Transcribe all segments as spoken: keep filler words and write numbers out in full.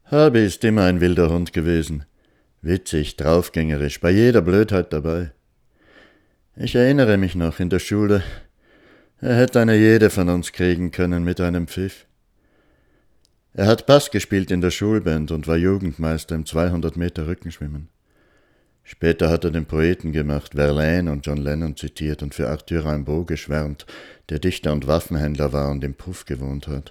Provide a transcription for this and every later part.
Herbie ist immer ein wilder Hund gewesen. Witzig, draufgängerisch, bei jeder Blödheit dabei. Ich erinnere mich noch in der Schule, er hätte eine jede von uns kriegen können mit einem Pfiff. Er hat Bass gespielt in der Schulband und war Jugendmeister im zweihundert Meter Rückenschwimmen. Später hat er den Poeten gemacht, Verlaine und John Lennon zitiert und für Arthur Rimbaud geschwärmt, der Dichter und Waffenhändler war und im Puff gewohnt hat.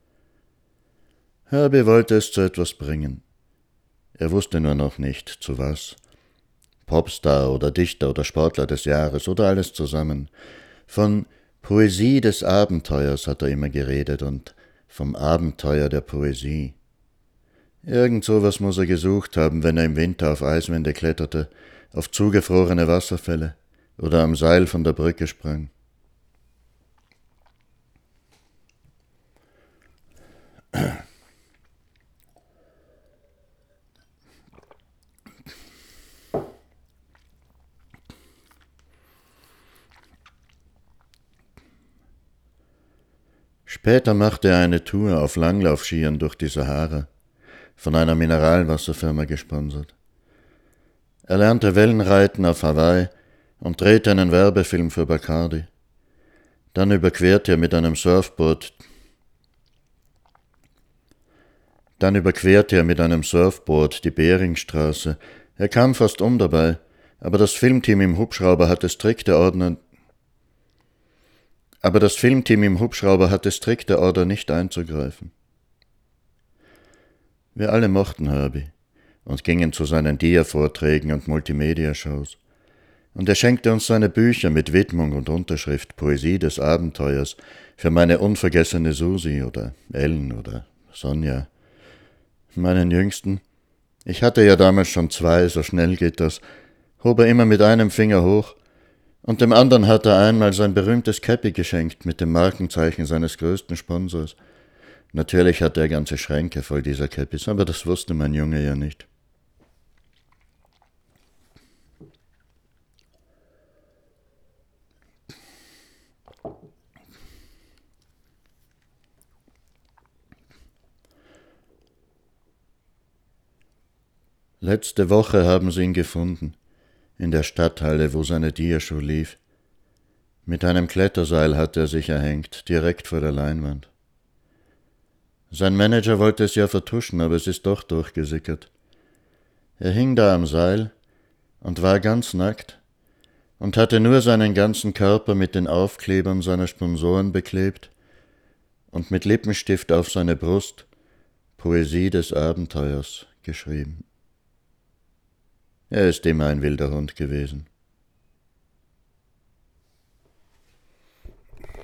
Herbie wollte es zu etwas bringen. Er wusste nur noch nicht, zu was. Popstar oder Dichter oder Sportler des Jahres oder alles zusammen. Von Poesie des Abenteuers hat er immer geredet und vom Abenteuer der Poesie. Irgend sowas muss er gesucht haben, wenn er im Winter auf Eiswände kletterte, auf zugefrorene Wasserfälle oder am Seil von der Brücke sprang. Später machte er eine Tour auf Langlaufskiern durch die Sahara, von einer Mineralwasserfirma gesponsert. Er lernte Wellenreiten auf Hawaii und drehte einen Werbefilm für Bacardi. Dann überquerte er mit einem Surfboard Dann überquerte er mit einem Surfboard die Beringstraße. Er kam fast um dabei, aber das Filmteam im Hubschrauber hatte strikte Ordner Aber das Filmteam im Hubschrauber hatte strikte Order, nicht einzugreifen. Wir alle mochten Herbie und gingen zu seinen Dia-Vorträgen und Multimedia-Shows. Und er schenkte uns seine Bücher mit Widmung und Unterschrift Poesie des Abenteuers für meine unvergessene Susi oder Ellen oder Sonja. Meinen Jüngsten, ich hatte ja damals schon zwei, so schnell geht das, hob er immer mit einem Finger hoch, und dem anderen hat er einmal sein berühmtes Käppi geschenkt mit dem Markenzeichen seines größten Sponsors. Natürlich hatte er ganze Schränke voll dieser Käppis, aber das wusste mein Junge ja nicht. Letzte Woche haben sie ihn gefunden, in der Stadthalle, wo seine Diashow lief. Mit einem Kletterseil hatte er sich erhängt, direkt vor der Leinwand. Sein Manager wollte es ja vertuschen, aber es ist doch durchgesickert. Er hing da am Seil und war ganz nackt und hatte nur seinen ganzen Körper mit den Aufklebern seiner Sponsoren beklebt und mit Lippenstift auf seine Brust Poesie des Abenteuers geschrieben. Er ist immer ein wilder Hund gewesen.